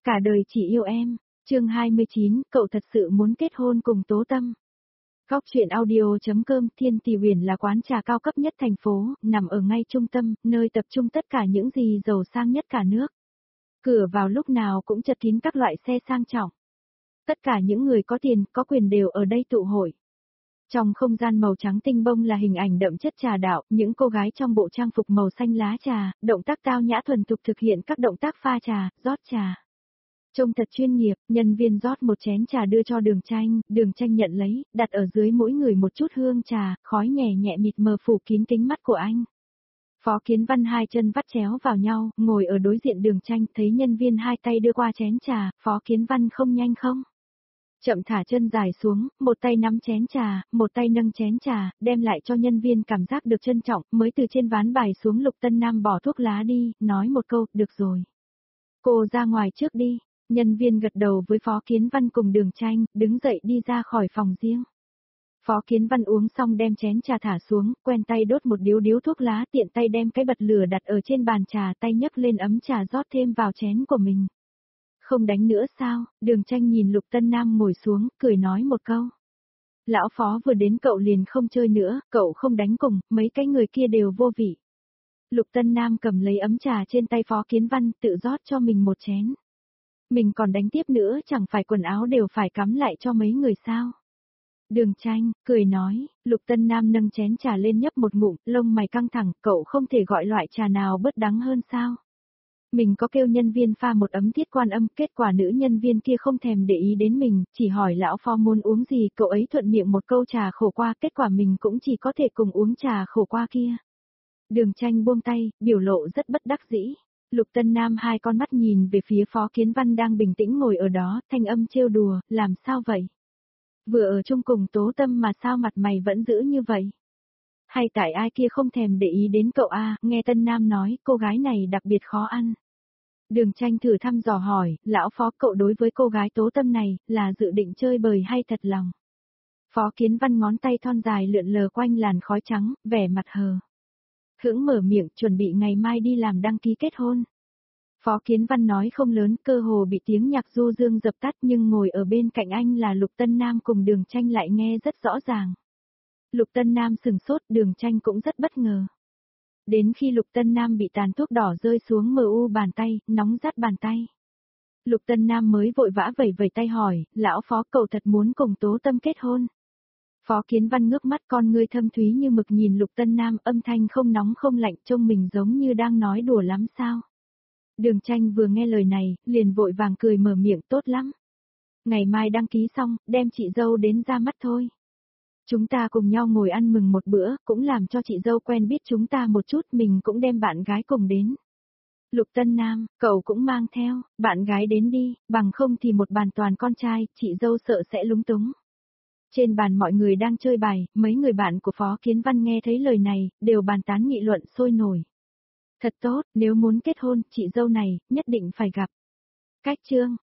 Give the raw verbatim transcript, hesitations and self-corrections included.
Cả đời chỉ yêu em. Chương hai mươi chín, cậu thật sự muốn kết hôn cùng Tố Tâm. Góc truyện audio.com. Thiên Tỷ Huyền là quán trà cao cấp nhất thành phố, nằm ở ngay trung tâm, nơi tập trung tất cả những gì giàu sang nhất cả nước. Cửa vào lúc nào cũng chật kín các loại xe sang trọng. Tất cả những người có tiền, có quyền đều ở đây tụ hội. Trong không gian màu trắng tinh bông là hình ảnh đậm chất trà đạo, những cô gái trong bộ trang phục màu xanh lá trà, động tác tao nhã thuần thục thực hiện các động tác pha trà, rót trà. Trông thật chuyên nghiệp, nhân viên rót một chén trà đưa cho Đường Tranh, Đường Tranh nhận lấy, đặt ở dưới mỗi người một chút hương trà, khói nhẹ nhẹ mịt mờ phủ kín kính mắt của anh. Phó Kiến Văn hai chân vắt chéo vào nhau, ngồi ở đối diện Đường Tranh, thấy nhân viên hai tay đưa qua chén trà, Phó Kiến Văn không nhanh không? Chậm thả chân dài xuống, một tay nắm chén trà, một tay nâng chén trà, đem lại cho nhân viên cảm giác được trân trọng, mới từ trên ván bài xuống. Lục Tân Nam bỏ thuốc lá đi, nói một câu, được rồi. Cô ra ngoài trước đi. Nhân viên gật đầu với Phó Kiến Văn cùng Đường Tranh, đứng dậy đi ra khỏi phòng riêng. Phó Kiến Văn uống xong đem chén trà thả xuống, quen tay đốt một điếu điếu thuốc lá, tiện tay đem cái bật lửa đặt ở trên bàn trà, tay nhấc lên ấm trà rót thêm vào chén của mình. Không đánh nữa sao? Đường Tranh nhìn Lục Tân Nam ngồi xuống, cười nói một câu. Lão Phó vừa đến cậu liền không chơi nữa, cậu không đánh cùng, mấy cái người kia đều vô vị. Lục Tân Nam cầm lấy ấm trà trên tay Phó Kiến Văn, tự rót cho mình một chén. Mình còn đánh tiếp nữa, chẳng phải quần áo đều phải cắm lại cho mấy người sao? Đường Tranh, cười nói. Lục Tân Nam nâng chén trà lên nhấp một ngụm, lông mày căng thẳng, cậu không thể gọi loại trà nào bớt đắng hơn sao? Mình có kêu nhân viên pha một ấm Thiết Quan Âm, kết quả nữ nhân viên kia không thèm để ý đến mình, chỉ hỏi lão Phó muốn uống gì, cậu ấy thuận miệng một câu trà khổ qua, kết quả mình cũng chỉ có thể cùng uống trà khổ qua kia. Đường Tranh buông tay, biểu lộ rất bất đắc dĩ. Lục Tân Nam hai con mắt nhìn về phía Phó Kiến Văn đang bình tĩnh ngồi ở đó, thanh âm trêu đùa, làm sao vậy? Vừa ở chung cùng Tố Tâm mà sao mặt mày vẫn giữ như vậy? Hay tại ai kia không thèm để ý đến cậu a? Nghe Tân Nam nói, cô gái này đặc biệt khó ăn. Đường Tranh thử thăm dò hỏi, lão Phó, cậu đối với cô gái Tố Tâm này, là dự định chơi bời hay thật lòng? Phó Kiến Văn ngón tay thon dài lượn lờ quanh làn khói trắng, vẻ mặt hờ. Hững mở miệng, chuẩn bị ngày mai đi làm đăng ký kết hôn. Phó Kiến Văn nói không lớn, cơ hồ bị tiếng nhạc du dương dập tắt, nhưng ngồi ở bên cạnh anh là Lục Tân Nam cùng Đường Tranh lại nghe rất rõ ràng. Lục Tân Nam sừng sốt, Đường Tranh cũng rất bất ngờ. Đến khi Lục Tân Nam bị tàn thuốc đỏ rơi xuống mờ u bàn tay, nóng rát bàn tay. Lục Tân Nam mới vội vã vẩy vẩy tay hỏi, lão Phó, cậu thật muốn cùng Tố Tâm kết hôn? Phó Kiến Văn ngước mắt, con ngươi thâm thúy như mực nhìn Lục Tân Nam, âm thanh không nóng không lạnh, trông mình giống như đang nói đùa lắm sao. Đường Tranh vừa nghe lời này, liền vội vàng cười mở miệng, tốt lắm. Ngày mai đăng ký xong, đem chị dâu đến ra mắt thôi. Chúng ta cùng nhau ngồi ăn mừng một bữa, cũng làm cho chị dâu quen biết chúng ta một chút, mình cũng đem bạn gái cùng đến. Lục Tân Nam, cậu cũng mang theo, bạn gái đến đi, bằng không thì một bàn toàn con trai, chị dâu sợ sẽ lúng túng. Trên bàn mọi người đang chơi bài, mấy người bạn của Phó Kiến Văn nghe thấy lời này, đều bàn tán nghị luận sôi nổi. Thật tốt, nếu muốn kết hôn, chị dâu này, nhất định phải gặp. Cách chương,